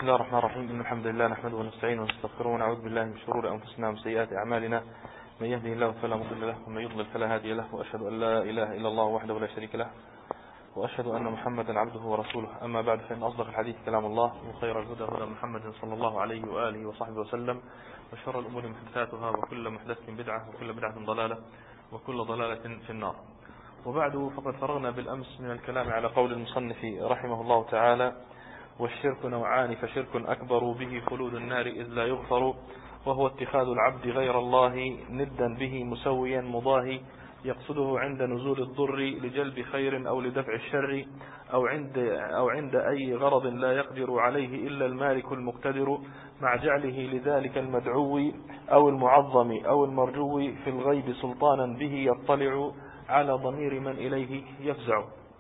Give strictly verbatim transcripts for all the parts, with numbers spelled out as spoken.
الله الرحمن الرحيم. إن الحمد لله نحمده ونستعينه ونستغفره ونعوذ بالله من شرور أنفسنا ومن سيئات أعمالنا. من يهده الله فلا مضل له ومن يضلل فلا هادي له، وأشهد أن لا إله إلا الله وحده لا شريك له، وأشهد أن محمدا عبده ورسوله. أما بعد، فإن أصدق الحديث كلام الله، وخير الهدى هدى محمد صلى الله عليه وآله وصحبه وسلم، وشر الأمور محدثاتها، وكل محدثة بدعة، وكل بدعة ضلالة، وكل ضلالة في النار. وبعد، فقد فرغنا بالأمس من الكلام على قول المصنف رحمه الله تعالى: والشرك نوعان، فشرك أكبر به خلود النار إذ لا يغفر، وهو اتخاذ العبد غير الله ندا به مسويا مضاهي، يقصده عند نزول الضر لجلب خير أو لدفع الشر، أو عند, أو عند أي غرض لا يقدر عليه إلا المالك المقتدر، مع جعله لذلك المدعو أو المعظم أو المرجو في الغيب سلطانا به يطلع على ضمير من إليه يفزع.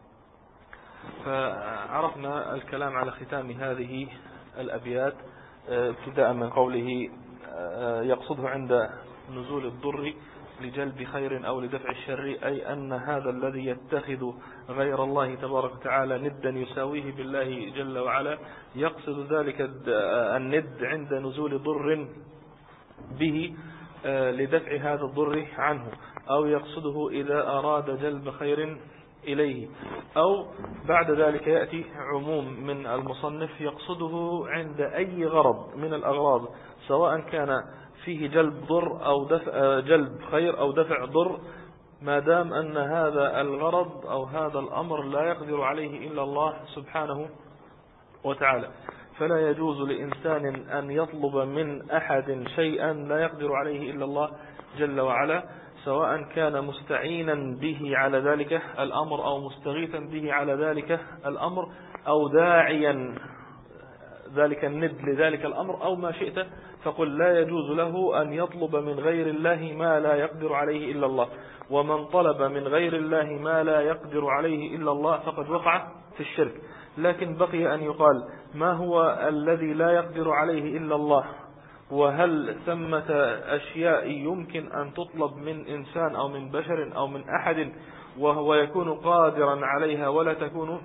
فعرفنا الكلام على ختام هذه الأبيات ابتداء من قوله: يقصده عند نزول الضر لجلب خير أو لدفع الشر، أي أن هذا الذي يتخذ غير الله تبارك وتعالى ندا يساويه بالله جل وعلا، يقصد ذلك الند عند نزول ضر به لدفع هذا الضر عنه، أو يقصده إذا أراد جلب خير إليه، أو بعد ذلك يأتي عموم من المصنف يقصده عند أي غرض من الأغراض، سواء كان فيه جلب ضر أو دفع جلب خير أو دفع ضر، ما دام أن هذا الغرض أو هذا الأمر لا يقدر عليه إلا الله سبحانه وتعالى. فلا يجوز لإنسان أن يطلب من أحد شيئا لا يقدر عليه إلا الله جل وعلا، سواء كان مستعينا به على ذلك الأمر أو مستغيثا به على ذلك الأمر، أو داعيا ذلك الند لذلك الأمر، أو ما شئت فقل. لا يجوز له أن يطلب من غير الله ما لا يقدر عليه إلا الله. ومن طلب من غير الله ما لا يقدر عليه إلا الله فقد وقع في الشرك. لكن بقي أن يقال: ما هو الذي لا يقدر عليه إلا الله؟ وهل ثمة أشياء يمكن أن تطلب من إنسان أو من بشر أو من أحد وهو يكون قادرا عليها ولا تكون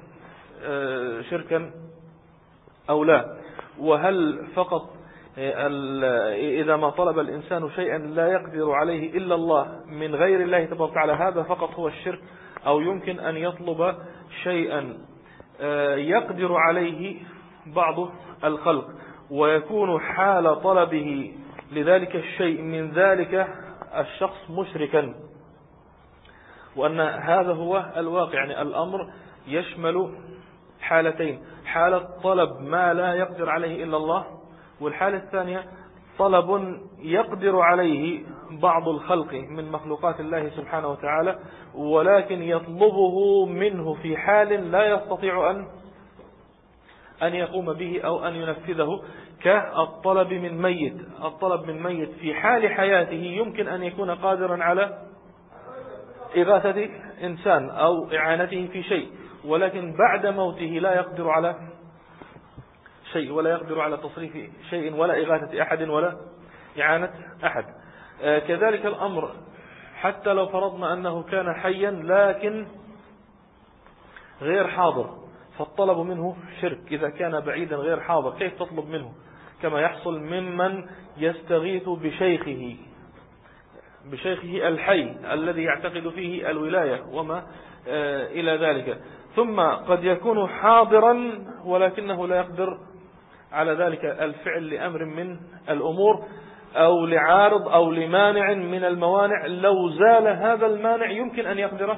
شركا أو لا؟ وهل فقط إذا ما طلب الإنسان شيئا لا يقدر عليه إلا الله من غير الله تبارك وتعالى هذا فقط هو الشرك، أو يمكن أن يطلب شيئا يقدر عليه بعض الخلق ويكون حال طلبه لذلك الشيء من ذلك الشخص مشركا؟ وأن هذا هو الواقع. يعني الأمر يشمل حالتين: حالة طلب ما لا يقدر عليه إلا الله، والحالة الثانية طلب يقدر عليه بعض الخلق من مخلوقات الله سبحانه وتعالى، ولكن يطلبه منه في حال لا يستطيع أن أن يقوم به أو أن ينفذه، كالطلب من ميت. الطلب من ميت في حال حياته يمكن أن يكون قادرا على إغاثة إنسان أو إعانته في شيء، ولكن بعد موته لا يقدر على شيء، ولا يقدر على تصريف شيء ولا إغاثة أحد ولا إعانة أحد. آه كذلك الأمر حتى لو فرضنا أنه كان حيا لكن غير حاضر، فالطلب منه شرك. إذا كان بعيدا غير حاضر كيف تطلب منه؟ كما يحصل ممن يستغيث بشيخه بشيخه الحي الذي يعتقد فيه الولاية وما آه إلى ذلك. ثم قد يكون حاضرا ولكنه لا يقدر على ذلك الفعل لأمر من الأمور، أو لعارض أو لمانع من الموانع. لو زال هذا المانع يمكن أن يقدر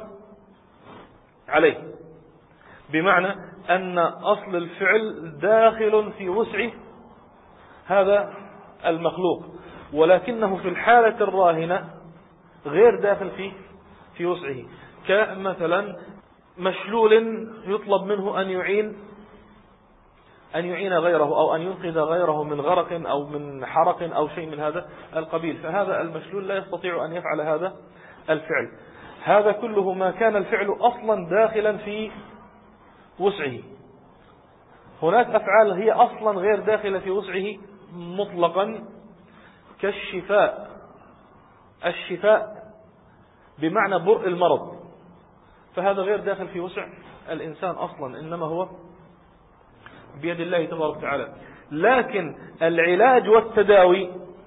عليه، بمعنى أن أصل الفعل داخل في وسع هذا المخلوق، ولكنه في الحالة الراهنة غير داخل في في وسعه. كمثلا مشلول يطلب منه أن يعين أن يعين غيره أو أن ينقذ غيره من غرق أو من حرق أو شيء من هذا القبيل، فهذا المشلول لا يستطيع أن يفعل هذا الفعل. هذا كله ما كان الفعل أصلا داخلا في وسعه. هناك أفعال هي أصلا غير داخلة في وسعه مطلقا، كالشفاء. الشفاء بمعنى برء المرض، فهذا غير داخل في وسع الإنسان أصلا، إنما هو بيد الله تبارك وتعالى. لكن العلاج والتداوي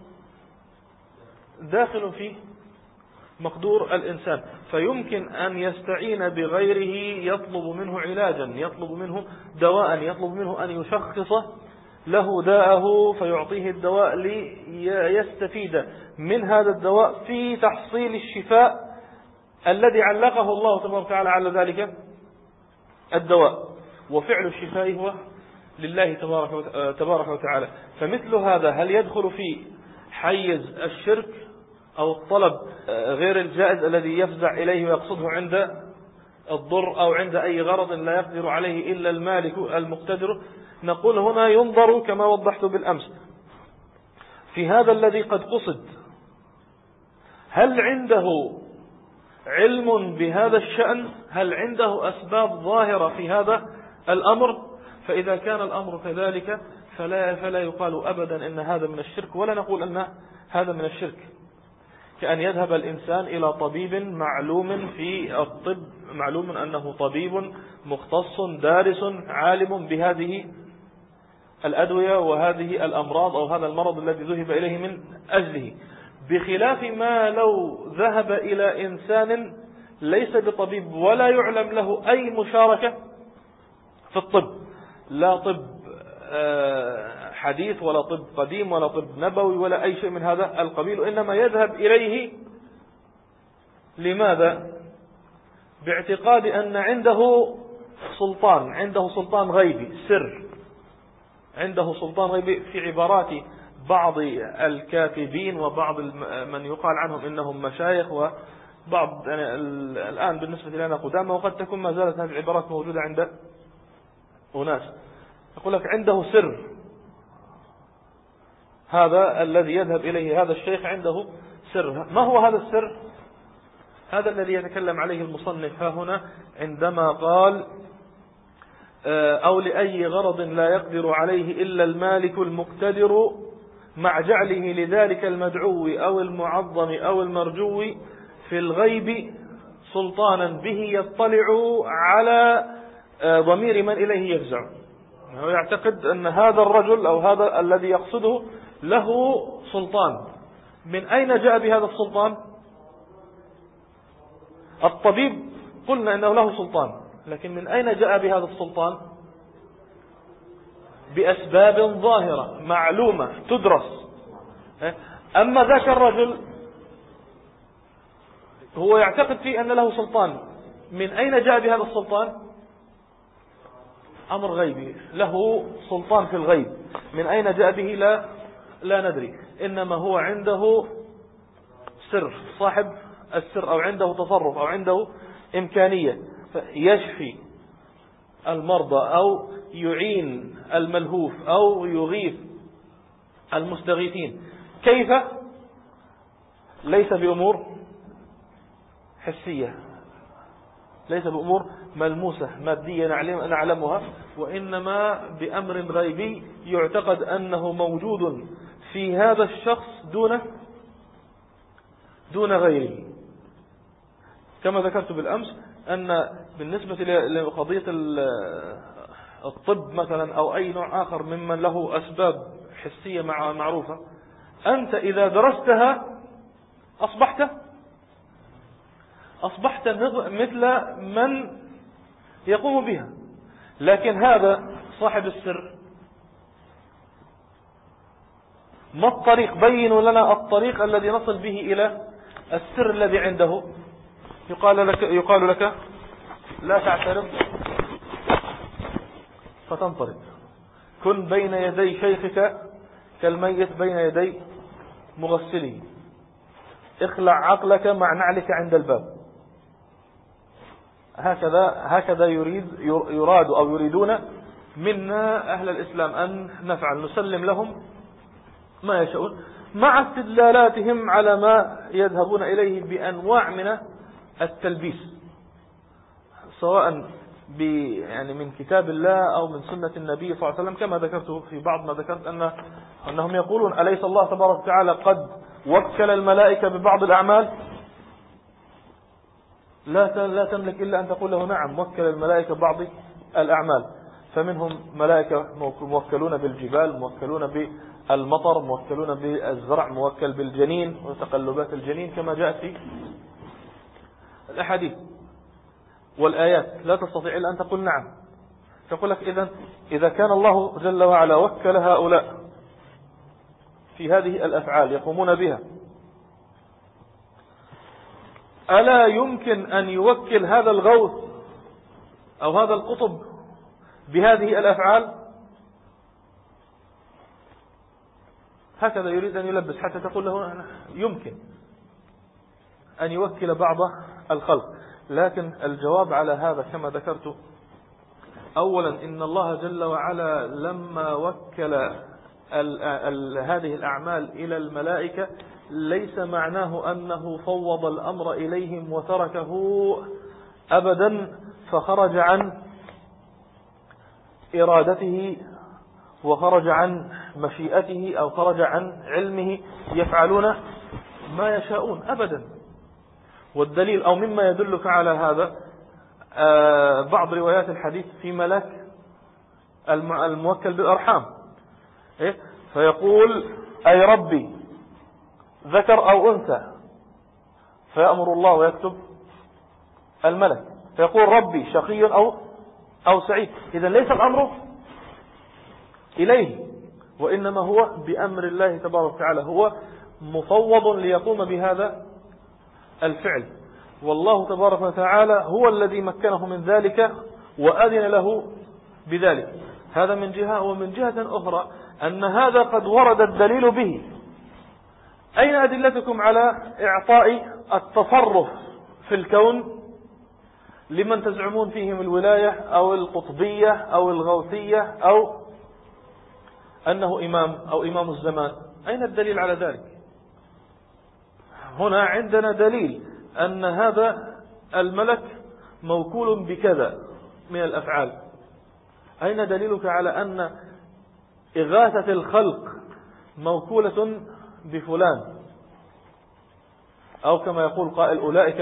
داخل في مقدور الإنسان، فيمكن أن يستعين بغيره يطلب منه علاجا، يطلب منه دواء، يطلب منه أن يشخص له داءه فيعطيه الدواء ليستفيد من هذا الدواء في تحصيل الشفاء الذي علقه الله تبارك وتعالى على ذلك الدواء، وفعل الشفاء هو لله تبارك وتعالى. فمثل هذا هل يدخل في حيز الشرك أو الطلب غير الجائز الذي يفزع إليه ويقصده عند الضر أو عند أي غرض لا يقدر عليه إلا المالك المقتدر؟ نقول هنا ينظر كما وضحت بالأمس في هذا الذي قد قصد، هل عنده علم بهذا الشأن؟ هل عنده أسباب ظاهرة في هذا الأمر؟ فإذا كان الأمر كذلك فلا, فلا يقال أبدا إن هذا من الشرك، ولا نقول أن هذا من الشرك. كأن يذهب الإنسان إلى طبيب معلوم في الطب، معلوم أنه طبيب مختص دارس عالم بهذه الأدوية وهذه الأمراض أو هذا المرض الذي ذهب إليه من أجله، بخلاف ما لو ذهب إلى إنسان ليس بطبيب ولا يعلم له أي مشاركة في الطب، لا طب حديث ولا طب قديم ولا طب نبوي ولا أي شيء من هذا القبيل، إنما يذهب إليه لماذا؟ باعتقاد أن عنده سلطان، عنده سلطان غيبي، سر، عنده سلطان غيبي في عبارات بعض الكاتبين وبعض من يقال عنهم إنهم مشايخ، وبعض يعني الآن بالنسبة لنا قدامى، وقد تكون ما زالت هذه العبارات موجودة عند أناس، يقول لك عنده سر، هذا الذي يذهب إليه هذا الشيخ عنده سر. ما هو هذا السر؟ هذا الذي يتكلم عليه المصنف ها هنا عندما قال أو لأي غرض لا يقدر عليه إلا المالك المقتدر مع جعله لذلك المدعو أو المعظم أو المرجو في الغيب سلطانا به يطلع على ضمير من إليه يفزع. هو يعتقد أن هذا الرجل أو هذا الذي يقصده له سلطان. من أين جاء بهذا السلطان؟ الطبيب قلنا أنه له سلطان، لكن من أين جاء بهذا السلطان؟ بأسباب ظاهرة معلومة تدرس. أما ذاك الرجل هو يعتقد فيه أن له سلطان، من أين جاء بهذا السلطان؟ أمر غيبي، له سلطان في الغيب، من أين جاء به لا لا ندري، إنما هو عنده سر، صاحب السر، أو عنده تصرف أو عنده إمكانية يشفي المرضى أو يعين الملهوف أو يغيث المستغيثين. كيف؟ ليس بأمور حسية، ليس بأمور ملموسة مادية نعلمها، وإنما بأمر غيبي يعتقد أنه موجود في هذا الشخص دون دون غيره. كما ذكرت بالأمس أن بالنسبة لقضية الطب مثلا أو أي نوع آخر ممن له أسباب حسية معروفة، أنت إذا درستها أصبحت أصبحت مثل من يقوم بها. لكن هذا صاحب السر، ما الطريق؟ بينوا لنا الطريق الذي نصل به إلى السر الذي عنده. يقال لك, يقال لك لا تعترض فتنطرد، كن بين يدي شيخك كالميت بين يدي مغسله، اخلع عقلك مع نعلك عند الباب. هكذا هكذا يريد يراد أو يريدون منا أهل الإسلام أن نفعل، نسلم لهم ما يشاءون مع استدلالاتهم على ما يذهبون إليه بأنواع من التلبيس، سواء يعني من كتاب الله أو من سنة النبي صلى الله عليه وسلم. كما ذكرت في بعض ما ذكرت أن أنهم يقولون أليس الله تبارك وتعالى قد وكل الملائكة ببعض الأعمال؟ لا لا تملك إلا أن تقول له نعم، وكل الملائكة ببعض الأعمال. فمنهم ملائكة موكلون بالجبال، موكلون بالمطر، موكلون بالزرع، موكل بالجنين وتقلبات الجنين كما جاء في الأحاديث والآيات. لا تستطيع إلا أن تقول نعم. تقول لك إذن إذا كان الله جل وعلا وكل هؤلاء في هذه الأفعال يقومون بها، ألا يمكن أن يوكل هذا الغوث أو هذا القطب بهذه الأفعال؟ هكذا يريد أن يلبس حتى تقول له يمكن أن يوكل بعض الخلق. لكن الجواب على هذا كما ذكرت، أولا إن الله جل وعلا لما وكل ال ال هذه الأعمال إلى الملائكة ليس معناه أنه فوض الأمر إليهم وتركه أبدا فخرج عن إرادته وخرج عن مشيئته أو خرج عن علمه، يفعلون ما يشاءون أبدا. والدليل أو مما يدلك على هذا بعض روايات الحديث في ملك الموكل بالأرحام، فيقول أي ربي ذكر أو أنثى، فيأمر الله ويكتب الملك، فيقول ربي شقي أو أو سعيد. إذن ليس الأمر إليه، وإنما هو بأمر الله تبارك وتعالى، هو مفوض ليقوم بهذا الفعل. والله تبارك وتعالى هو الذي مكنه من ذلك وأذن له بذلك. هذا من جهة. ومن جهة أخرى أن هذا قد ورد الدليل به. أين أدلتكم على إعطاء التصرف في الكون لمن تزعمون فيهم الولاية أو القطبية أو الغوثية أو أنه إمام أو إمام الزمان؟ أين الدليل على ذلك؟ هنا عندنا دليل أن هذا الملك موكول بكذا من الأفعال. أين دليلك على أن إغاثة الخلق موكولة بفلان؟ أو كما يقول قائل أولئك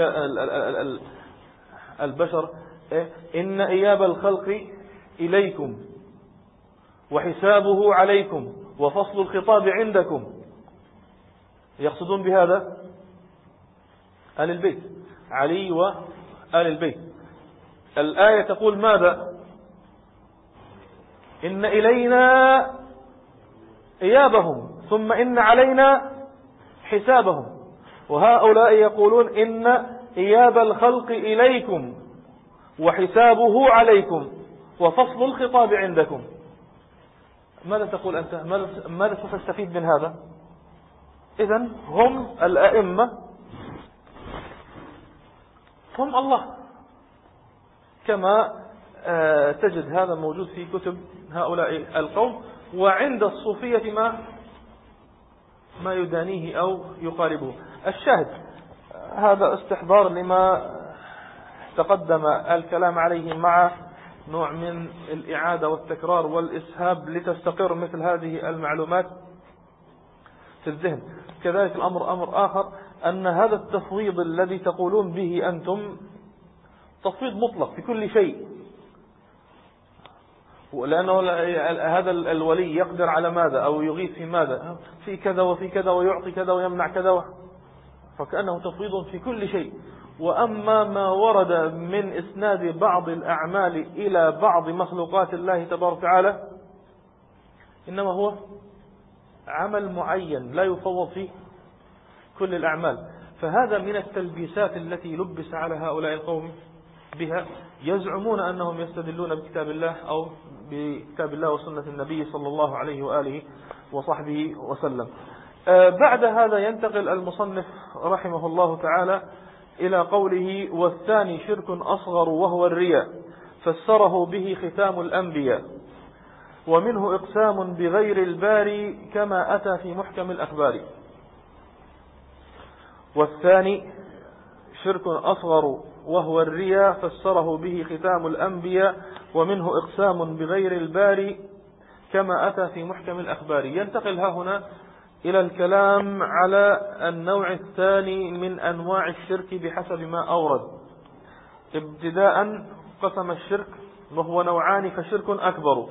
البشر إن إياب الخلق إليكم وحسابه عليكم وفصل الخطاب عندكم. يقصدون بهذا آل البيت، علي وآل البيت. الآية تقول ماذا؟ إن إلينا إيابهم ثم إن علينا حسابهم. وهؤلاء يقولون إن إياب الخلق إليكم وحسابه عليكم وفصل الخطاب عندكم. ماذا تقول أنت؟ ماذا ستستفيد من هذا؟ إذن هم الأئمة هم الله، كما تجد هذا موجود في كتب هؤلاء القوم. وعند الصوفية ما ما يدانيه أو يقاربه. الشاهد هذا استحضار لما تقدم الكلام عليه مع نوع من الإعادة والتكرار والإسهاب لتستقر مثل هذه المعلومات في الذهن. كذلك الأمر أمر آخر، أن هذا التفويض الذي تقولون به أنتم تفويض مطلق في كل شيء، لأنه هذا الولي يقدر على ماذا أو يغيث في ماذا، في كذا وفي كذا ويعطي كذا ويمنع كذا، فكأنه تفويض في كل شيء. وأما ما ورد من إسناد بعض الأعمال إلى بعض مخلوقات الله تبارك وتعالى إنما هو عمل معين لا يفوض فيه كل الأعمال. فهذا من التلبيسات التي لبس على هؤلاء القوم بها. يزعمون أنهم يستدلون بكتاب الله أو بكتاب الله وسنة النبي صلى الله عليه وآله وصحبه وسلم. بعد هذا ينتقل المصنف رحمه الله تعالى إلى قوله: والثاني شرك أصغر وهو الرياء، فسره به ختام الأنبياء، ومنه إقسام بغير الباري كما أتى في محكم الأخبار. والثاني شرك أصغر وهو الرياء، فسره به ختام الأنبياء، ومنه إقسام بغير الباري كما أتى في محكم الأخبار. ينتقل ها هنا إلى الكلام على النوع الثاني من أنواع الشرك بحسب ما أورد. ابتداء قسم الشرك وهو نوعان فشرك أكبر.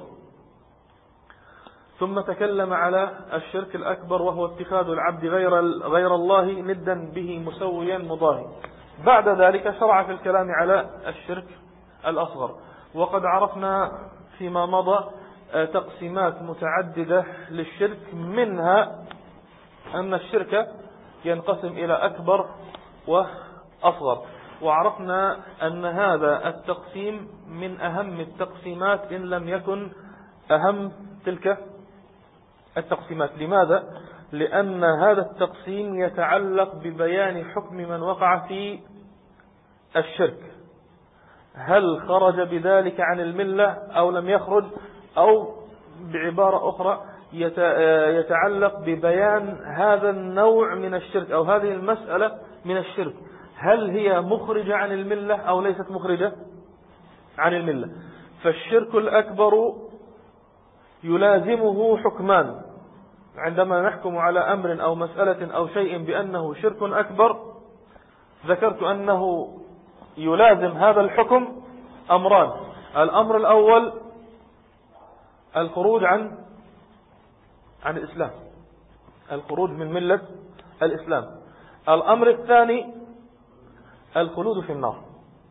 ثم تكلم على الشرك الأكبر وهو اتخاذ العبد غير غير الله ندا به مسويا مضاهي. بعد ذلك شرع في الكلام على الشرك الأصغر. وقد عرفنا فيما مضى تقسيمات متعددة للشرك، منها أن الشرك ينقسم إلى أكبر وأصغر، وعرفنا أن هذا التقسيم من أهم التقسيمات إن لم يكن أهم تلك التقسيمات. لماذا؟ لأن هذا التقسيم يتعلق ببيان حكم من وقع في الشرك، هل خرج بذلك عن الملة أو لم يخرج، أو بعبارة أخرى يتعلق ببيان هذا النوع من الشرك أو هذه المسألة من الشرك، هل هي مخرجة عن الملة أو ليست مخرجة عن الملة. فالشرك الأكبر يلازمه حكمان. عندما نحكم على أمر أو مسألة أو شيء بأنه شرك أكبر، ذكرت أنه يلازم هذا الحكم أمران: الأمر الأول الخروج عن عن الإسلام، الخروج من ملة الإسلام. الأمر الثاني الخلود في النار.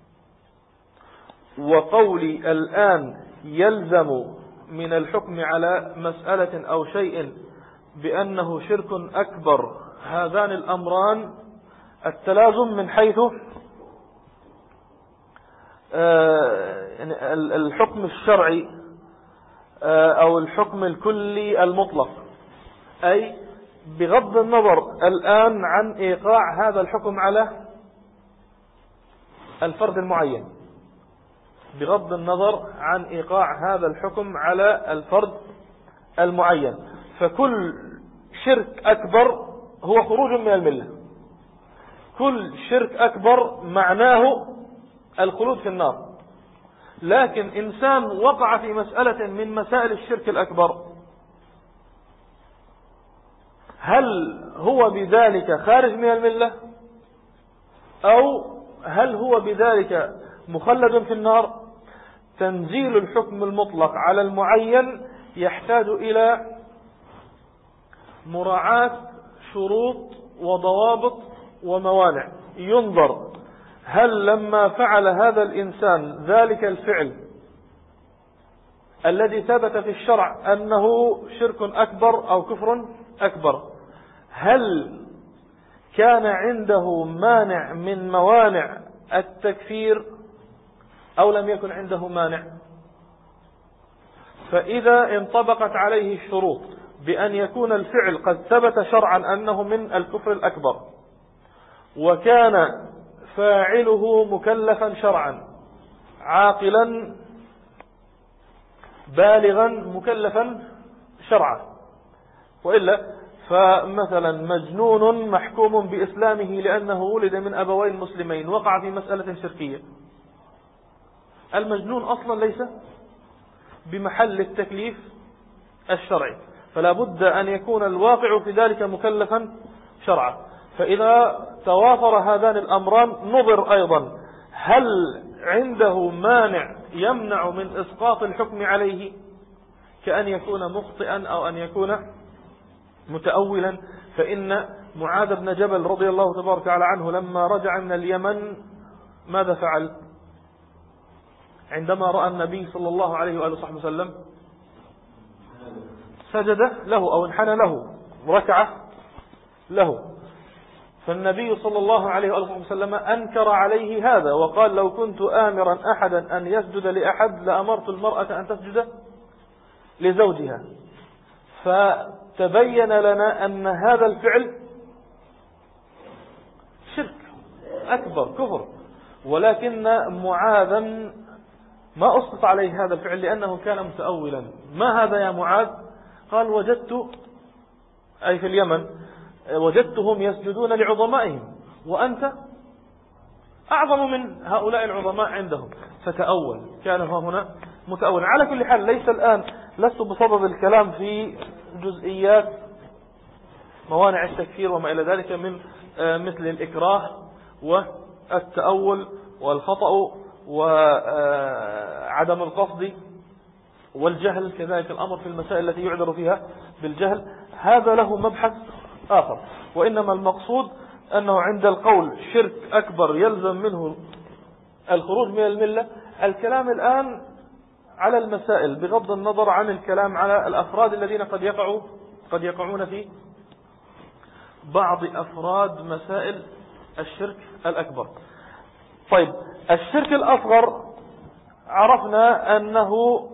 وقولي الآن يلزم من الحكم على مسألة أو شيء بأنه شرك أكبر، هذان الأمران التلازم من حيث الحكم الشرعي أو الحكم الكلي المطلق، أي بغض النظر الآن عن إيقاع هذا الحكم على الفرد المعين، بغض النظر عن إيقاع هذا الحكم على الفرد المعين. فكل شرك أكبر هو خروج من الملة، كل شرك أكبر معناه الخلود في النار. لكن إنسان وقع في مسألة من مسائل الشرك الأكبر، هل هو بذلك خارج من الملة أو هل هو بذلك مخلد في النار؟ تنزيل الحكم المطلق على المعين يحتاج إلى مراعاة شروط وضوابط وموانع. ينظر هل لما فعل هذا الإنسان ذلك الفعل الذي ثبت في الشرع أنه شرك أكبر أو كفر أكبر، هل كان عنده مانع من موانع التكفير أو لم يكن عنده مانع؟ فإذا انطبقت عليه الشروط بأن يكون الفعل قد ثبت شرعا أنه من الكفر الأكبر، وكان فاعله مكلفا شرعا عاقلا بالغا مكلفا شرعا، وإلا فمثلا مجنون محكوم بإسلامه لأنه ولد من أبوين مسلمين وقع في مسألة شركية، المجنون أصلا ليس بمحل التكليف الشرعي، فلا بد أن يكون الواقع في ذلك مكلفا شرعا. فإذا توافر هذان الأمران نظر أيضا هل عنده مانع يمنع من إسقاط الحكم عليه، كأن يكون مخطئا أو أن يكون متأولا. فإن معاذ بن جبل رضي الله تبارك وتعالى عنه لما رجع من اليمن ماذا فعل؟ عندما رأى النبي صلى الله عليه وآله وصحبه وسلم سجد له أو انحنى له، ركع له، فالنبي صلى الله عليه وآله وسلم أنكر عليه هذا وقال: لو كنت آمرا أحدا أن يسجد لأحد لأمرت المرأة أن تسجد لزوجها. فتبين لنا أن هذا الفعل شرك أكبر كفر، ولكن معاذا ما أسقط عليه هذا الفعل لأنه كان متأولا. ما هذا يا معاذ؟ قال: وجدت، أي في اليمن، وجدتهم يسجدون لعظمائهم وأنت أعظم من هؤلاء العظماء عندهم، فتأول. كان هنا متأول. على كل حال ليس الآن لست بصدد الكلام في جزئيات موانع التكفير وما إلى ذلك من مثل الإكراه والتأول والخطأ وعدم القصد والجهل، كذلك الأمر في المسائل التي يعذر فيها بالجهل، هذا له مبحث آخر. وإنما المقصود أنه عند القول شرك أكبر يلزم منه الخروج من الملة، الكلام الآن على المسائل بغض النظر عن الكلام على الأفراد الذين قد يقعوا قد يقعون في بعض أفراد مسائل الشرك الأكبر. طيب، الشرك الأصغر عرفنا أنه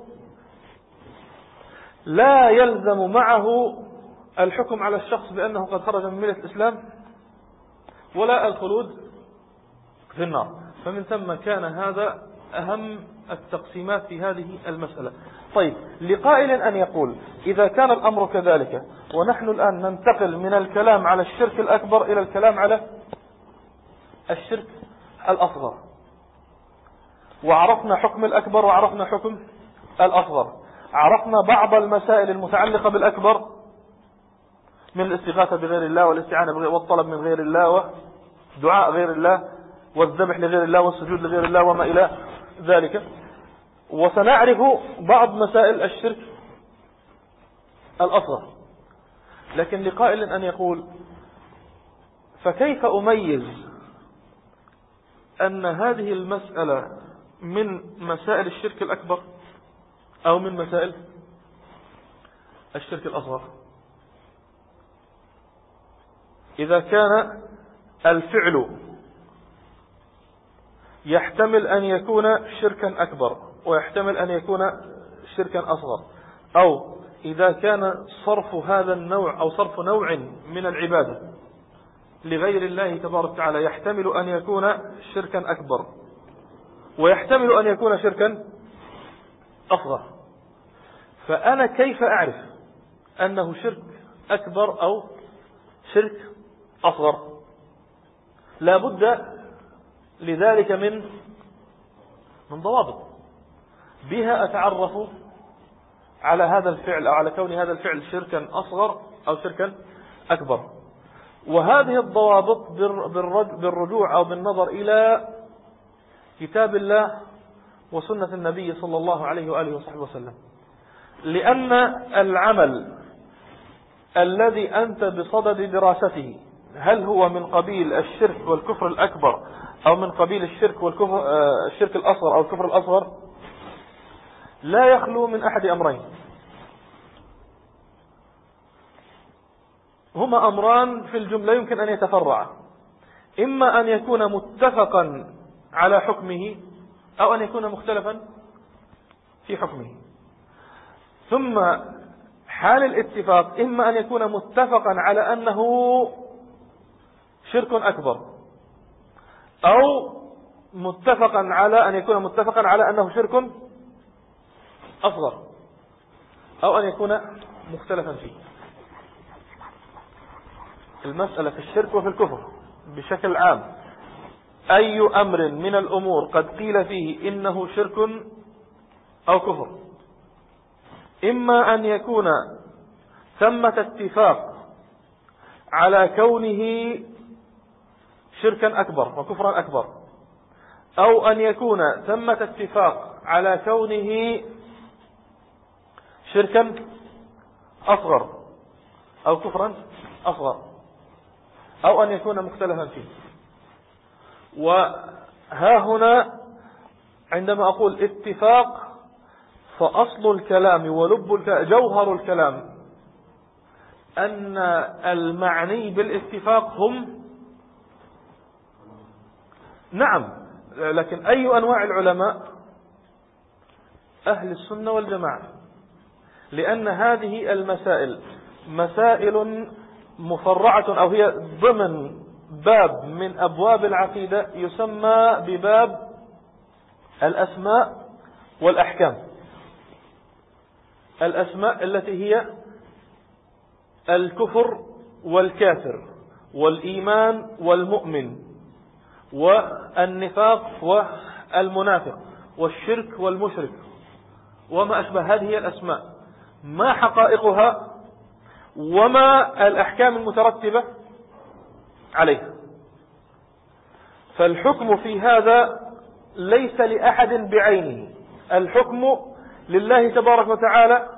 لا يلزم معه الحكم على الشخص بأنه قد خرج من ملة الإسلام ولا الخلود في النار، فمن ثم كان هذا أهم التقسيمات في هذه المسألة. طيب، لقائل أن يقول إذا كان الأمر كذلك، ونحن الآن ننتقل من الكلام على الشرك الأكبر إلى الكلام على الشرك الأصغر، وعرفنا حكم الأكبر وعرفنا حكم الأصغر، عرفنا بعض المسائل المتعلقة بالأكبر من الاستغاثة بغير الله والاستعانة بغير والطلب من غير الله ودعاء غير الله والذبح لغير الله والسجود لغير الله وما إلى ذلك، وسنعرف بعض مسائل الشرك الأصغر. لكن لقائل أن يقول فكيف أميز أن هذه المسألة من مسائل الشرك الأكبر أو من مسائل الشرك الأصغر إذا كان الفعل يحتمل أن يكون شركا أكبر ويحتمل أن يكون شركا أصغر، أو إذا كان صرف هذا النوع أو صرف نوع من العبادة لغير الله تبارك وتعالى يحتمل أن يكون شركا أكبر ويحتمل أن يكون شركا أصغر، فأنا كيف أعرف أنه شرك أكبر أو شرك أصغر؟ لا بد لذلك من من ضوابط بها أتعرف على هذا الفعل أو على كون هذا الفعل شركا أصغر أو شركا أكبر. وهذه الضوابط بالرجوع أو بالنظر إلى كتاب الله وسنة النبي صلى الله عليه وآله وصحبه وسلم، لأن العمل الذي أنت بصدد دراسته هل هو من قبيل الشرك والكفر الأكبر أو من قبيل الشرك والكفر الشرك الأصغر أو الكفر الأصغر، لا يخلو من أحد أمرين، هما أمران في الجملة يمكن أن يتفرعا، إما أن يكون متفقا على حكمه أو أن يكون مختلفا في حكمه. ثم حال الاتفاق إما أن يكون متفقا على أنه شرك أكبر أو متفقا على أن يكون متفقا على أنه شرك أصغر أو أن يكون مختلفا فيه. المسألة في الشرك وفي الكفر بشكل عام أي أمر من الأمور قد قيل فيه إنه شرك أو كفر، إما أن يكون ثمة اتفاق على كونه شركا أكبر وكفرا أكبر، أو أن يكون ثمة اتفاق على كونه شركا أصغر أو كفرا أصغر، أو أن يكون مختلفا فيه. وها هنا عندما أقول اتفاق فأصل الكلام ولب الكلام جوهر الكلام أن المعني بالاتفاق هم نعم، لكن أي أنواع العلماء؟ أهل السنة والجماعة، لأن هذه المسائل مسائل مفرعة أو هي ضمن باب من أبواب العقيدة يسمى بباب الأسماء والأحكام. الأسماء التي هي الكفر والكافر والإيمان والمؤمن والنفاق والمنافق والشرك والمشرك وما أشبه، هذه هي الأسماء، ما حقائقها وما الأحكام المترتبة عليها. فالحكم في هذا ليس لأحد بعينه، الحكم لله تبارك وتعالى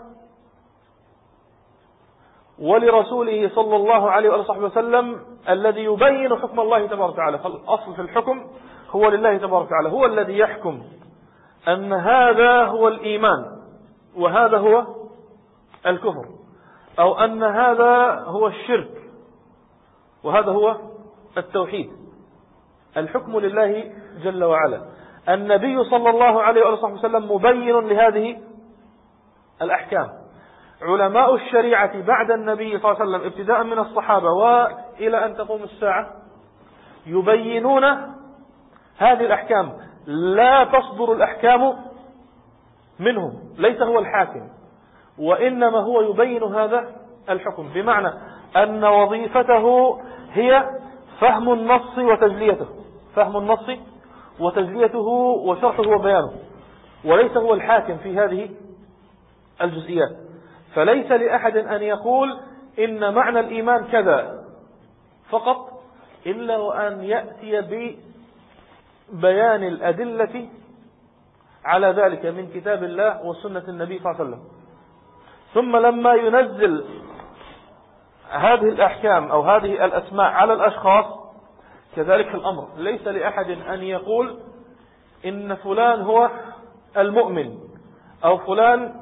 ولرسوله صلى الله عليه وصحبه وسلم الذي يبين حكم الله تبارك وتعالى. فالأصل في الحكم هو لله تبارك وتعالى، هو الذي يحكم أن هذا هو الإيمان وهذا هو الكفر، أو أن هذا هو الشرك وهذا هو التوحيد. الحكم لله جل وعلا. النبي صلى الله عليه وصحبه وسلم مبين لهذه الأحكام. علماء الشريعة بعد النبي صلى الله عليه وسلم ابتداء من الصحابة وإلى أن تقوم الساعة يبينون هذه الأحكام، لا تصدر الأحكام منهم، ليس هو الحاكم، وإنما هو يبين هذا الحكم، بمعنى أن وظيفته هي فهم النص وتجليته، فهم النص وتجليته وشرحه وبيانه، وليس هو الحاكم في هذه الجزئيات. فليس لأحد أن يقول إن معنى الإيمان كذا فقط إلا وأن يأتي ببيان الأدلة على ذلك من كتاب الله وسنة النبي صلى الله عليه وسلم. ثم لما ينزل هذه الأحكام أو هذه الأسماء على الأشخاص كذلك الأمر. ليس لأحد أن يقول إن فلان هو المؤمن أو فلان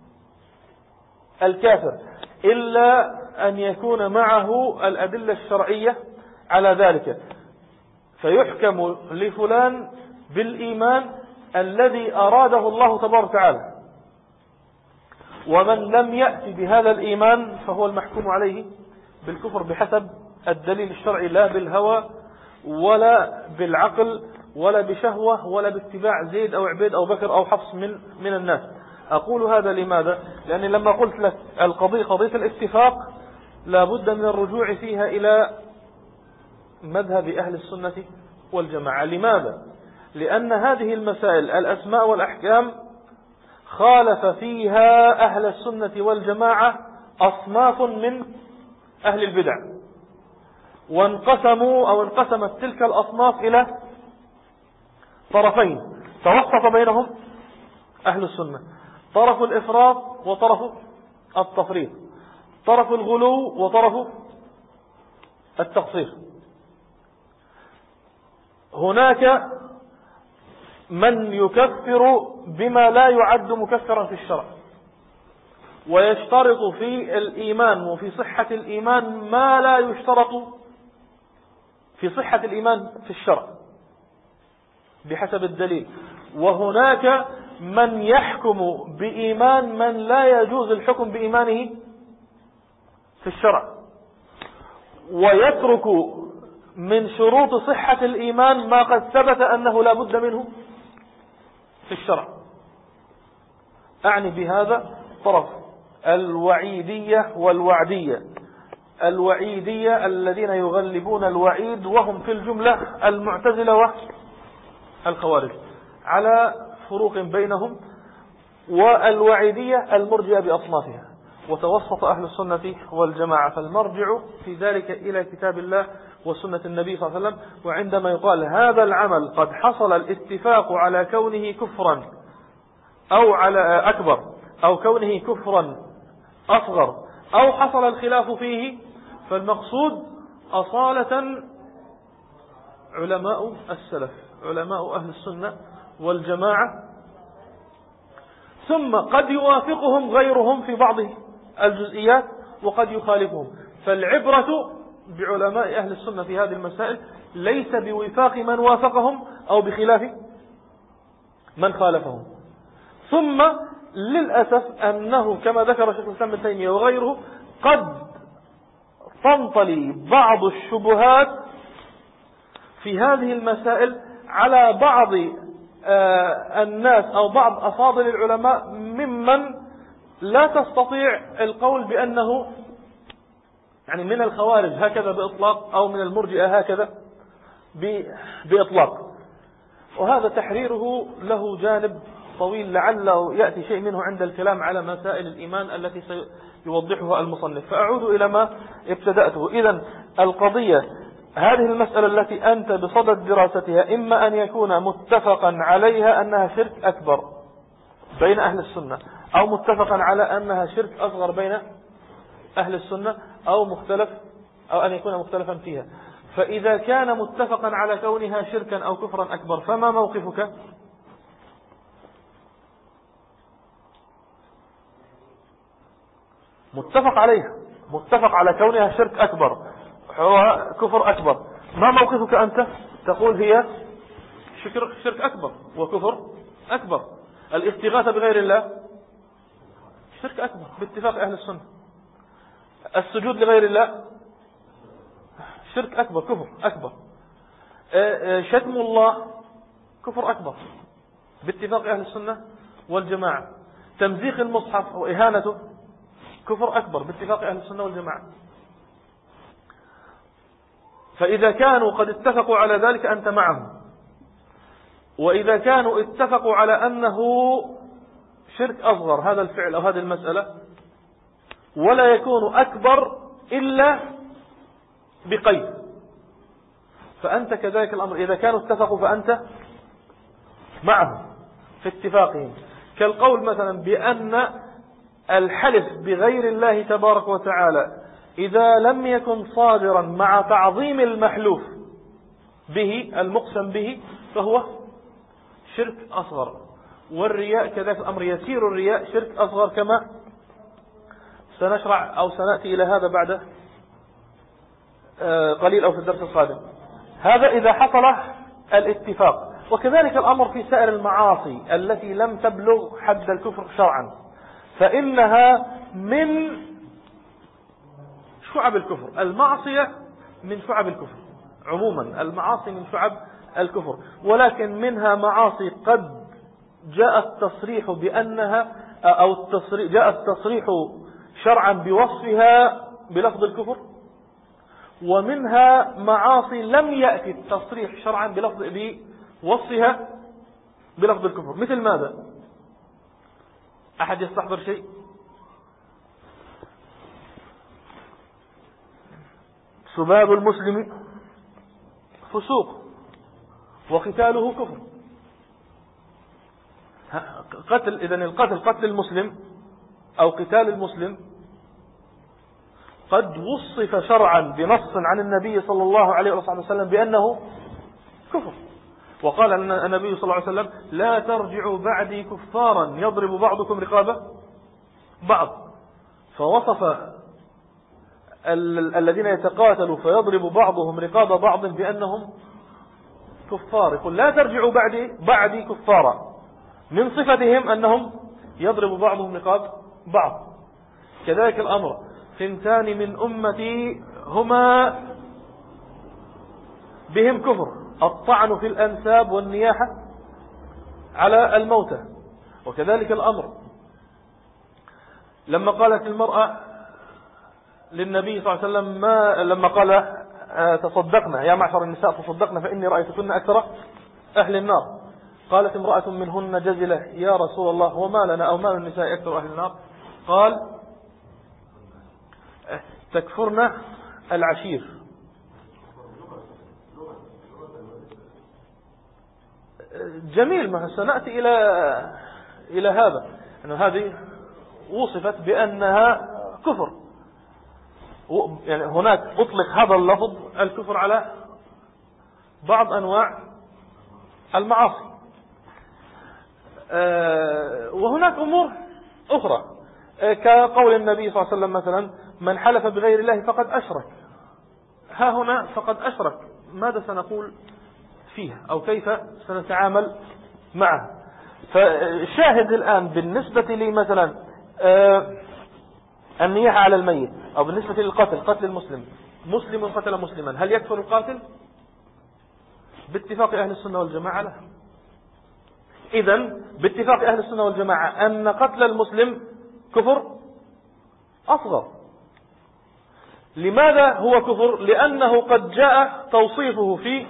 الكافر إلا أن يكون معه الأدلة الشرعية على ذلك، فيحكم لفلان بالإيمان الذي أراده الله تبارك وتعالى، ومن لم يأتي بهذا الإيمان فهو المحكوم عليه بالكفر بحسب الدليل الشرعي، لا بالهوى ولا بالعقل ولا بشهوة ولا باتباع زيد أو عبيد أو بكر أو حفص من من الناس. أقول هذا لماذا؟ لأني لما قلت لك القضية قضية الاتفاق لابد من الرجوع فيها إلى مذهب أهل السنة والجماعة. لماذا؟ لأن هذه المسائل الأسماء والأحكام خالف فيها أهل السنة والجماعة أصناف من أهل البدع، وانقسموا أو انقسمت تلك الأصناف إلى طرفين توسط بينهم أهل السنة: طرف الإفراط وطرف التفريط، طرف الغلو وطرف التقصير. هناك من يكفر بما لا يعد مكفرا في الشرع، ويشترط في الإيمان وفي صحة الإيمان ما لا يشترط في صحة الإيمان في الشرع بحسب الدليل. وهناك من يحكم بإيمان من لا يجوز الحكم بإيمانه في الشرع، ويترك من شروط صحة الإيمان ما قد ثبت أنه لا بد منه في الشرع. أعني بهذا طرف الوعيدية والوعدية. الوعيدية الذين يغلبون الوعيد وهم في الجملة المعتزلة والخوارج على فروق بينهم، والوعيدية المرجئة بأصنافها، وتوسط أهل السنة والجماعة. فالمرجع في ذلك إلى كتاب الله وسنة النبي صلى الله عليه وسلم. وعندما يقال هذا العمل قد حصل الاتفاق على كونه كفرا أو على أكبر أو كونه كفرا أصغر أو حصل الخلاف فيه، فالمقصود أصالة علماء السلف، علماء أهل السنة والجماعة. ثم قد يوافقهم غيرهم في بعض الجزئيات وقد يخالفهم. فالعبرة بعلماء أهل السنة في هذه المسائل ليس بوفاق من وافقهم أو بخلاف من خالفهم. ثم للأسف أنه كما ذكر شيخ الإسلام ابن تيمية وغيره قد تنطلي بعض الشبهات في هذه المسائل على بعض الناس أو بعض أفاضل العلماء ممن لا تستطيع القول بأنه يعني من الخوارج هكذا بإطلاق أو من المرجئة هكذا بإطلاق. وهذا تحريره له جانب طويل لعله يأتي شيء منه عند الكلام على مسائل الإيمان التي سيوضحها المصنف. فأعود إلى ما ابتدأته. إذن القضية هذه المسألة التي أنت بصدد دراستها إما أن يكون متفقا عليها أنها شرك أكبر بين أهل السنة، أو متفقا على أنها شرك أصغر بين أهل السنة، أو مختلف أو أن يكون مختلفا فيها. فإذا كان متفقا على كونها شركا أو كفرا أكبر فما موقفك؟ متفق عليها، متفق على كونها شرك أكبر كفر أكبر، ما موقفك أنت؟ تقول هي شرك أكبر وكفر أكبر. الاستغاثة بغير الله شرك أكبر باتفاق أهل السنة. السجود لغير الله شرك أكبر كفر أكبر. شتم الله كفر أكبر باتفاق أهل السنة والجماعة. تمزيق المصحف وإهانته كفر أكبر باتفاق أهل السنة والجماعة. فإذا كانوا قد اتفقوا على ذلك أنت معهم، وإذا كانوا اتفقوا على أنه شرك أصغر هذا الفعل أو هذه المسألة ولا يكون أكبر إلا بقيد، فأنت كذلك الأمر. إذا كانوا اتفقوا فأنت معهم في اتفاقهم، كالقول مثلا بأن الحلف بغير الله تبارك وتعالى إذا لم يكن صادرا مع تعظيم المحلوف به المقسم به فهو شرك أصغر. والرياء كذلك الأمر، يسير الرياء شرك أصغر كما سنشرع أو سنأتي إلى هذا بعد قليل أو في الدرس القادم. هذا إذا حصل الاتفاق. وكذلك الأمر في سائر المعاصي التي لم تبلغ حد الكفر شرعا، فإنها من شعب الكفر. المعصية من شعب الكفر عموما، المعاصي من شعب الكفر، ولكن منها معاصي قد جاء التصريح بأنها أو التصريح جاء التصريح شرعا بوصفها بلفظ الكفر، ومنها معاصي لم يأتي التصريح شرعا بلفظ بوصفها بلفظ الكفر. مثل ماذا؟ أحد يستحضر شيء؟ سباب المسلم فسوق وقتاله كفر. قتل إذن القتل قتل المسلم أو قتال المسلم قد وصف شرعا بنص عن النبي صلى الله عليه وسلم بأنه كفر. وقال أن النبي صلى الله عليه وسلم لا ترجعوا بعدي كفارا يضرب بعضكم رقاب بعض، فوصف الذين يتقاتلوا فيضرب بعضهم رقاب بعض بأنهم كفار. يقول لا ترجعوا بعدي بعدي كفارا، من صفتهم أنهم يضرب بعضهم رقاب بعض. كذلك الأمر، ثنتان من أمتي هما بهم كفر، الطعن في الأنساب والنياحة على الموتى. وكذلك الأمر لما قالت المرأة للنبي صلى الله عليه وسلم ما لما قال تصدقنا يا معشر النساء تصدقنا فإني رأيتكن أكثر أهل النار، قالت امرأة منهن جزلة يا رسول الله وما لنا أو مال النساء أكثر أهل النار؟ قال تكفرن العشير. جميل، ما سنأتي إلى إلى هذا، أن هذه وصفت بأنها كفر. يعني هناك أطلق هذا اللفظ الكفر على بعض أنواع المعاصي. وهناك أمور أخرى كقول النبي صلى الله عليه وسلم مثلا من حلف بغير الله فقد أشرك. ها هنا فقد أشرك، ماذا سنقول فيها أو كيف سنتعامل معه؟ فالشاهد الآن بالنسبة لي مثلا النياحة على الميت، أو بالنسبة للقتل قتل المسلم، مسلم قتل مسلما، هل يكفر القاتل؟ باتفاق أهل السنة والجماعة لا. إذن باتفاق أهل السنة والجماعة أن قتل المسلم كفر أصغر. لماذا هو كفر؟ لأنه قد جاء توصيفه في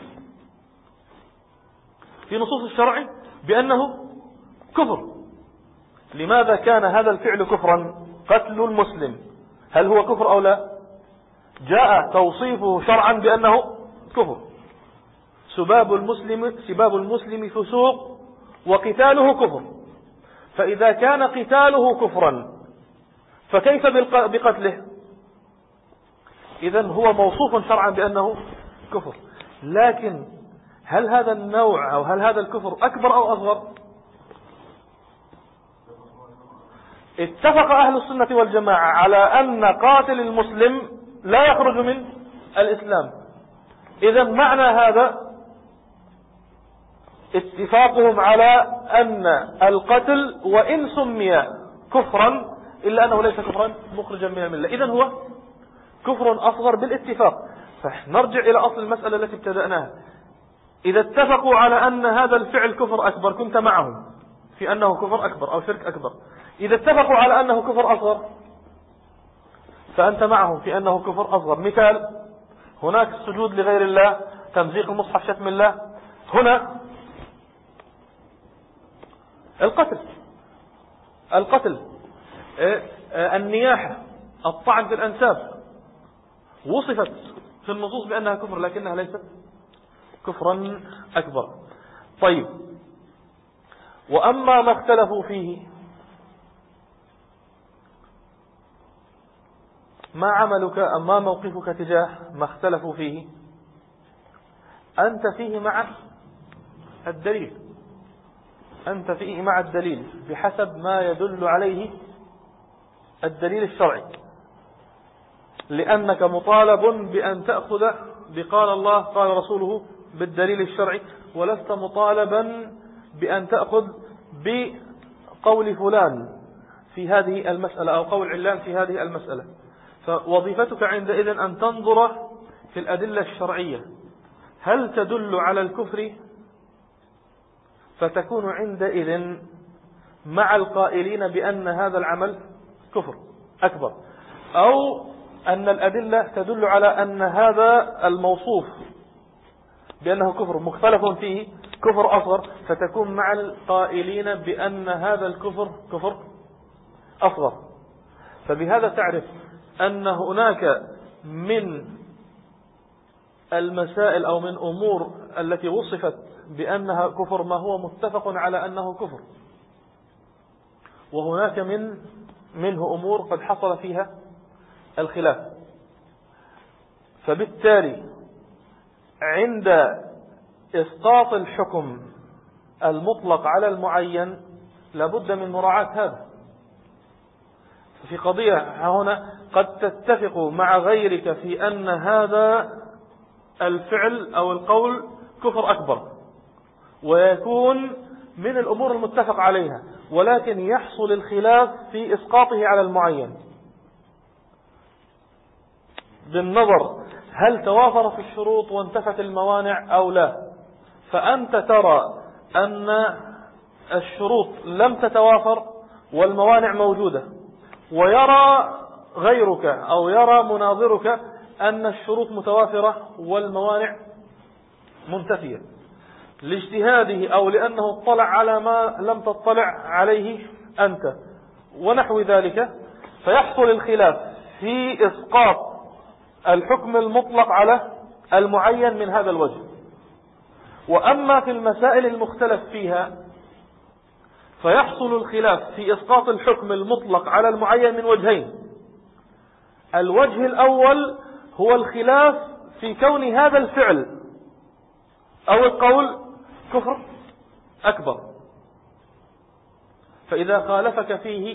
في نصوص الشرع بأنه كفر. لماذا كان هذا الفعل كفرا؟ قتل المسلم هل هو كفر أو لا؟ جاء توصيفه شرعا بأنه كفر. سباب المسلم سباب المسلم فسوق وقتاله كفر. فإذا كان قتاله كفرا فكيف بقتله؟ إذن هو موصوف شرعا بأنه كفر. لكن هل هذا النوع أو هل هذا الكفر أكبر أو أصغر؟ اتفق أهل السنة والجماعة على أن قاتل المسلم لا يخرج من الإسلام. إذن معنى هذا اتفاقهم على أن القتل وإن سمي كفرا إلا أنه ليس كفرا مخرجا من الملة. إذن هو كفر أصغر بالاتفاق. فنرجع إلى أصل المسألة التي ابتدأناها. إذا اتفقوا على أن هذا الفعل كفر أكبر كنت معهم في أنه كفر أكبر أو شرك أكبر. إذا اتفقوا على أنه كفر أصغر فأنت معهم في أنه كفر أصغر. مثال: هناك السجود لغير الله، تمزيق المصحف، شتم الله. هنا القتل القتل النياحة، الطعن في الأنساب، وصفت في النصوص بأنها كفر لكنها ليست كفرا أكبر. طيب، وأما ما اختلفوا فيه، ما عملك أما موقفك تجاه ما اختلفوا فيه؟ أنت فيه مع الدليل أنت فيه مع الدليل بحسب ما يدل عليه الدليل الشرعي، لأنك مطالب بأن تأخذ بقال الله قال رسوله بالدليل الشرعي، ولست مطالبا بأن تأخذ بقول فلان في هذه المسألة أو قول علان في هذه المسألة. فوظيفتك عندئذ أن تنظر في الأدلة الشرعية هل تدل على الكفر، فتكون عندئذ مع القائلين بأن هذا العمل كفر أكبر، أو أن الأدلة تدل على أن هذا الموصوف بأنه كفر مختلف فيه كفر أصغر، فتكون مع القائلين بأن هذا الكفر كفر أصغر. فبهذا تعرف أن هناك من المسائل أو من أمور التي وصفت بأنها كفر ما هو متفق على أنه كفر، وهناك من منه أمور قد حصل فيها الخلاف. فبالتالي عند إسقاط الحكم المطلق على المعين لابد من مراعاة هذا. في قضية هنا قد تتفق مع غيرك في أن هذا الفعل أو القول كفر أكبر ويكون من الأمور المتفق عليها، ولكن يحصل الخلاف في إسقاطه على المعين بالنظر هل توافر في الشروط وانتفت الموانع أو لا. فأنت ترى أن الشروط لم تتوافر والموانع موجودة، ويرى غيرك أو يرى مناظرك أن الشروط متوافرة والموانع منتفية، لاجتهاده أو لأنه اطلع على ما لم تطلع عليه أنت ونحو ذلك. فيحصل الخلاف في إسقاط الحكم المطلق على المعين من هذا الوجه. وأما في المسائل المختلف فيها فيحصل الخلاف في إسقاط الحكم المطلق على المعين من وجهين. الوجه الأول هو الخلاف في كون هذا الفعل أو القول كفر أكبر، فإذا خالفك فيه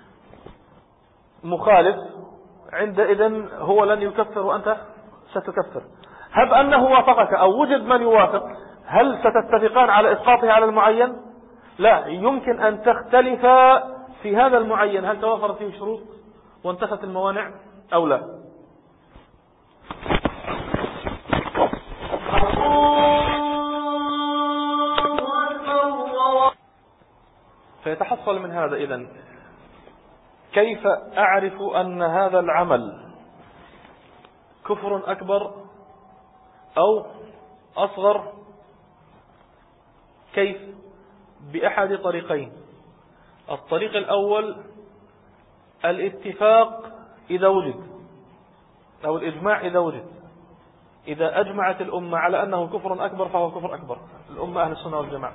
مخالف عندئذ هو لن يكفر وأنت ستكفر. هب أنه وافقك أو وجد من يوافق، هل ستتفقان على إسقاطه على المعين؟ لا، يمكن أن تختلف في هذا المعين هل توافر فيه شروط وانتفت الموانع أو لا. فيتحصل من هذا إذن كيف أعرف أن هذا العمل كفر أكبر أو أصغر؟ كيف؟ بأحد طريقين. الطريق الأول الاتفاق إذا وجد، أو الإجماع إذا وجد. إذا أجمعت الأمة على أنه كفر أكبر فهو كفر أكبر، الأمة أهل السنة والجماعة.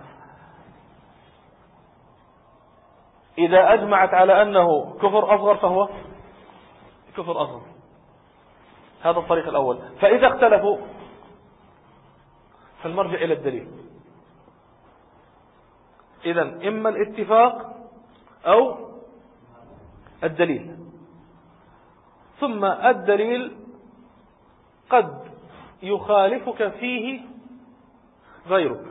إذا أجمعت على أنه كفر أصغر فهو كفر أصغر. هذا الطريق الأول. فإذا اختلفوا فالمرجع إلى الدليل. إذن إما الاتفاق أو الدليل. ثم الدليل قد يخالفك فيه غيرك،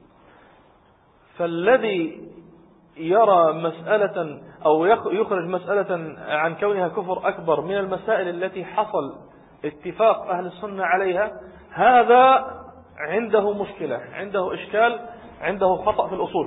فالذي يرى مسألة أو يخرج مسألة عن كونها كفر أكبر من المسائل التي حصل اتفاق أهل السنة عليها، هذا عنده مشكلة، عنده إشكال، عنده خطأ في الأصول.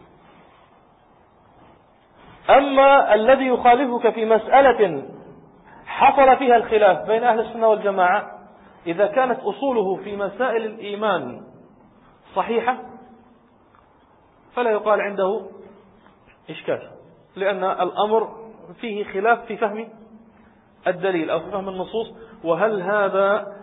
أما الذي يخالفك في مسألة حصل فيها الخلاف بين أهل السنة والجماعة، إذا كانت أصوله في مسائل الإيمان صحيحة فلا يقال عنده إشكال، لأن الأمر فيه خلاف في فهم الدليل أو في فهم النصوص، وهل هذا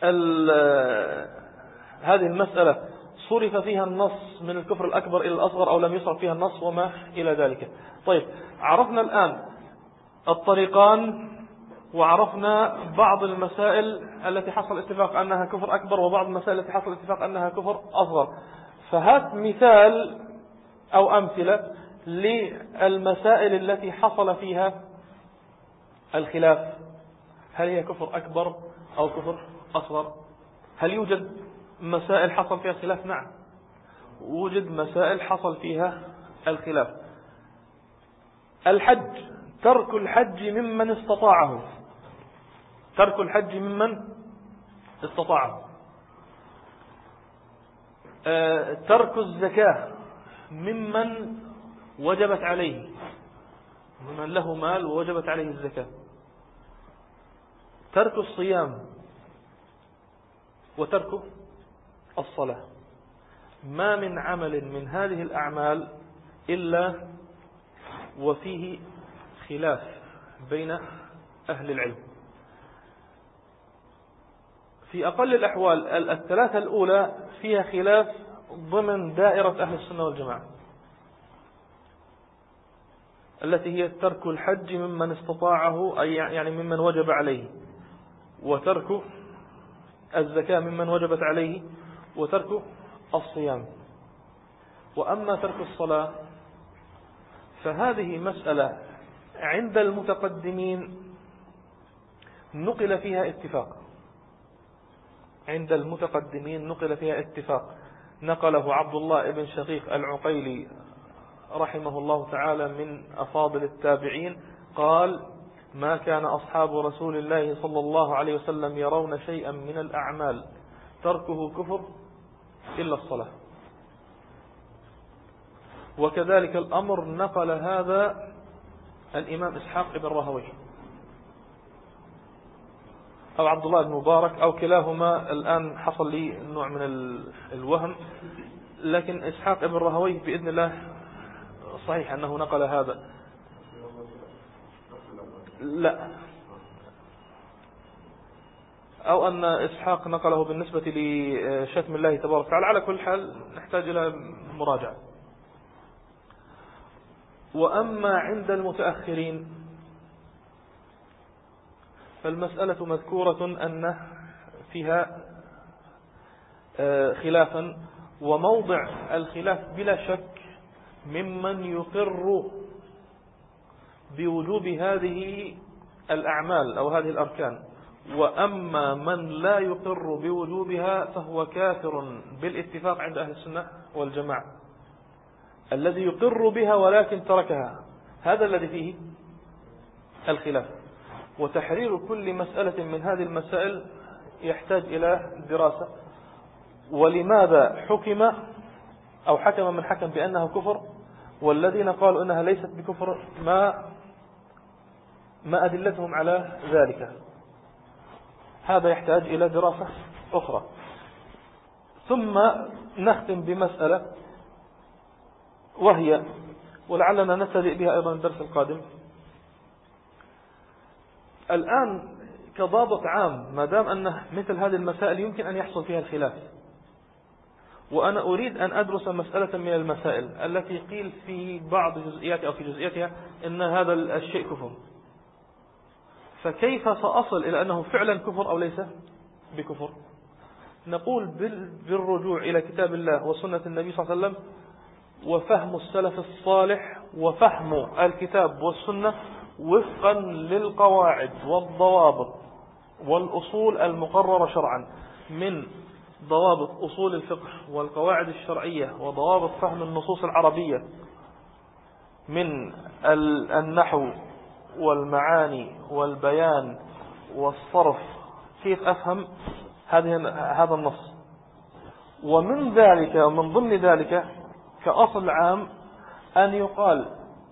هذه المسألة صرف فيها النص من الكفر الأكبر إلى الأصغر أو لم يصرف فيها النص وما إلى ذلك. طيب، عرفنا الآن الطريقان، وعرفنا بعض المسائل التي حصل اتفاق أنها كفر أكبر وبعض المسائل التي حصل اتفاق أنها كفر أصغر. فهات مثال أو أمثلة للمسائل التي حصل فيها الخلاف، هل هي كفر أكبر أو كفر أصغر؟ هل يوجد مسائل حصل فيها الخلاف؟ نعم، وجد مسائل حصل فيها الخلاف. الحج، ترك الحج ممن استطاعه، ترك الحج ممن استطاعه. آه، ترك الزكاة ممن وجبت عليه، ممن له مال ووجبت عليه الزكاة. ترك الصيام وترك الصلاة. ما من عمل من هذه الأعمال إلا وفيه خلاف بين أهل العلم. في أقل الأحوال الثلاثة الأولى فيها خلاف ضمن دائرة أهل السنة والجماعة، التي هي ترك الحج ممن استطاعه، أي يعني ممن وجب عليه، وترك الزكاة ممن وجبت عليه، وترك الصيام. وأما ترك الصلاة فهذه مسألة عند المتقدمين نقل فيها اتفاق، عند المتقدمين نقل فيها اتفاق. نقله عبد الله بن شقيق العقيلي رحمه الله تعالى من أفاضل التابعين، قال: ما كان أصحاب رسول الله صلى الله عليه وسلم يرون شيئا من الأعمال تركه كفر إلا الصلاة. وكذلك الأمر نقل هذا الإمام إسحاق بن راهويه أو عبد الله بن مبارك أو كلاهما. الآن حصل لي نوع من الوهم، لكن إسحاق بن راهويه بإذن الله صحيح أنه نقل هذا. لا، أو أن إسحاق نقله بالنسبة لشتم الله تبارك وتعالى. على كل حال نحتاج إلى مراجعة. وأما عند المتأخرين فالمسألة مذكورة أن فيها خلافا، وموضع الخلاف بلا شك ممن يقر بوجوب هذه الأعمال أو هذه الأركان. وأما من لا يقر بوجوبها فهو كافر بالاتفاق عند أهل السنة والجماعة. الذي يقر بها ولكن تركها هذا الذي فيه الخلاف. وتحرير كل مسألة من هذه المسائل يحتاج إلى دراسة. ولماذا حكم أو حكم من حكم بأنها كفر والذين قالوا أنها ليست بكفر ما ما أدلتهم على ذلك؟ هذا يحتاج إلى دراسة أخرى. ثم نختم بمسألة وهي، ولعلنا نبتدئ بها أيضا الدرس القادم. الآن كضابط عام ما دام أن مثل هذه المسائل يمكن أن يحصل فيها الخلاف، وأنا أريد أن أدرس مسألة من المسائل التي قيل في بعض جزئياتها أو في جزئياتها إن هذا الشيء كفر، فكيف سأصل إلى أنه فعلا كفر أو ليس بكفر؟ نقول بالرجوع إلى كتاب الله وسنة النبي صلى الله عليه وسلم وفهم السلف الصالح وفهم الكتاب والسنة وفقا للقواعد والضوابط والأصول المقررة شرعا من ضوابط أصول الفقه والقواعد الشرعية وضوابط فهم النصوص العربية من النحو والمعاني والبيان والصرف، كيف أفهم هذا النص. ومن ذلك ومن ضمن ذلك كأصل عام أن يقال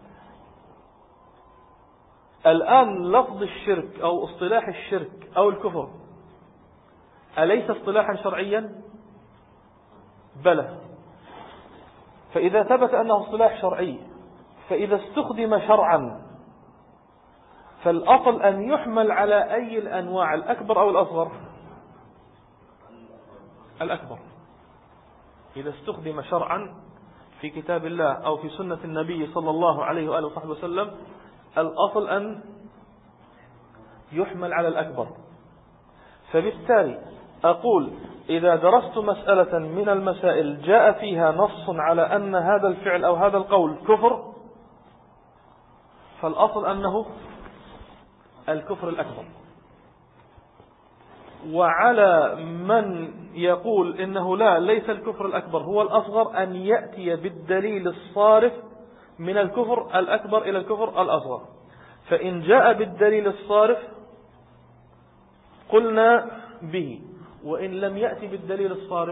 الآن لفظ الشرك أو اصطلاح الشرك أو الكفر أليس اصطلاحا شرعيا؟ بلى. فإذا ثبت أنه اصطلاح شرعي فإذا استخدم شرعا فالأصل أن يحمل على أي الأنواع، الأكبر أو الأصغر؟ الأكبر. إذا استخدم شرعا في كتاب الله أو في سنة النبي صلى الله عليه وآله وصحبه وسلم الأصل أن يحمل على الأكبر. فبالتالي أقول إذا درست مسألة من المسائل جاء فيها نص على أن هذا الفعل أو هذا القول كفر فالأصل أنه الكفر الأكبر. وعلى من يقول إنه لا ليس الكفر الأكبر هو الأصغر أن يأتي بالدليل الصارف من الكفر الأكبر إلى الكفر الأصغر. فإن جاء بالدليل الصارف قلنا به، وإن لم يأتي بالدليل الصارف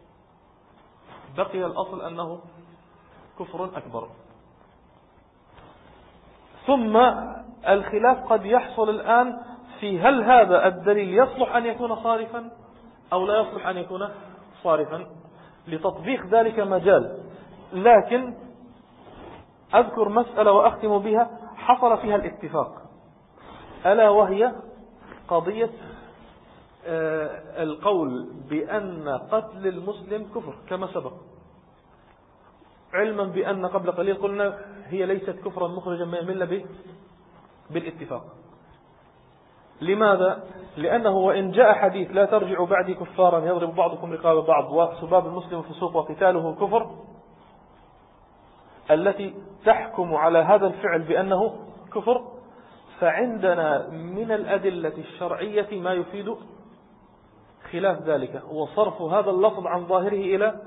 بقي الأصل أنه كفر أكبر. ثم الخلاف قد يحصل الآن في هل هذا الدليل يصلح أن يكون صارفا أو لا يصلح أن يكون صارفا. لتطبيق ذلك مجال، لكن أذكر مسألة وأختم بها حصل فيها الاتفاق، ألا وهي قضية القول بأن قتل المسلم كفر كما سبق، علما بأن قبل قليل قلنا هي ليست كفرا مخرجا من الملة به بالاتفاق. لماذا؟ لأنه وإن جاء حديث لا ترجعوا بعدي كفارا يضرب بعضكم رقاب بعض وسباب المسلم فسوق وقتاله كفر، التي تحكم على هذا الفعل بأنه كفر، فعندنا من الأدلة الشرعية ما يفيد خلاف ذلك، وصرف هذا اللفظ عن ظاهره إلى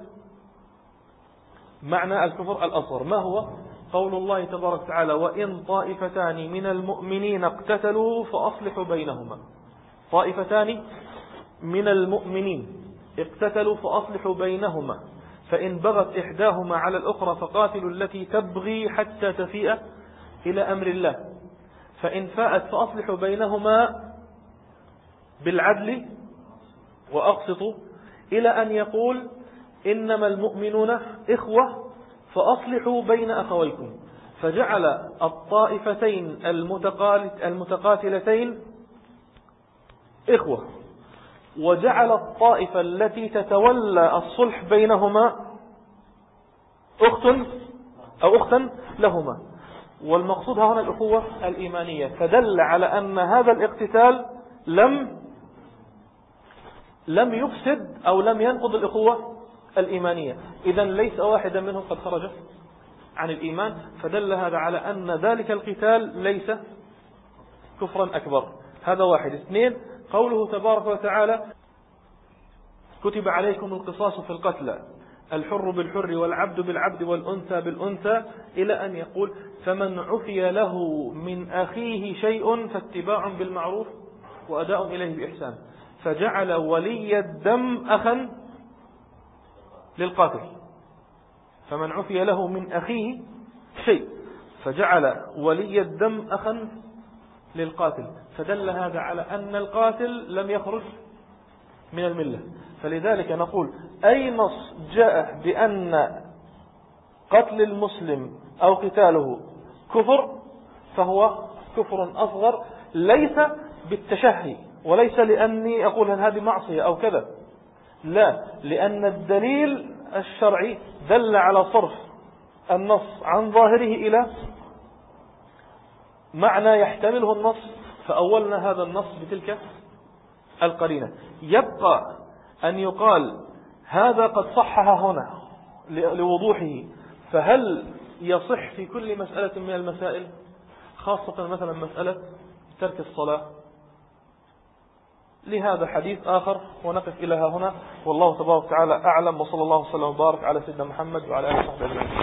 معنى الكفر الأصغر. ما هو؟ قول الله تبارك وتعالى وإن طائفتان من المؤمنين اقتتلوا فأصلحوا بينهما. طائفتان من المؤمنين اقتتلوا فأصلحوا بينهما فإن بغت إحداهما على الأخرى فقاتلوا التي تبغي حتى تفيء إلى أمر الله فإن فاءت فأصلحوا بينهما بالعدل وأقسطوا، إلى أن يقول إنما المؤمنون إخوة فأصلحوا بين أخويكم، فجعل الطائفتين المتقاتلتين إخوة، وجعل الطائفة التي تتولى الصلح بينهما أخت أو أختا لهما. والمقصود هنا الأخوة الإيمانية، فدل على أن هذا الاقتتال لم لم يفسد أو لم ينقض الأخوة الإيمانية، إذن ليس واحدا منهم قد خرج عن الإيمان، فدل هذا على أن ذلك القتال ليس كفرا أكبر. هذا واحد. اثنين، قوله تبارك وتعالى كتب عليكم القصاص في القتلى الحر بالحر والعبد بالعبد والأنثى بالأنثى، إلى أن يقول فمن عفي له من أخيه شيء فاتباع بالمعروف وأداء إليه بإحسان، فجعل ولي الدم أخا للقاتل. فمن عفي له من أخيه شيء فجعل ولي الدم أخا للقاتل، فدل هذا على أن القاتل لم يخرج من الملة. فلذلك نقول أي نص جاء بأن قتل المسلم أو قتاله كفر فهو كفر أصغر، ليس بالتشهي وليس لأني أقول أن هذه معصية أو كذا، لا، لأن الدليل الشرعي دل على صرف النص عن ظاهره إلى معنى يحتمله النص، فأولنا هذا النص بتلك القرينة. يبقى أن يقال هذا قد صحح هنا لوضوحه، فهل يصح في كل مسألة من المسائل، خاصة مثلا مسألة ترك الصلاة؟ لهذا حديث آخر، ونقف إلى هنا، والله تبارك وتعالى أعلم، وصلى الله وسلم وبارك على سيدنا محمد وعلى آله وصحبه أجمعين.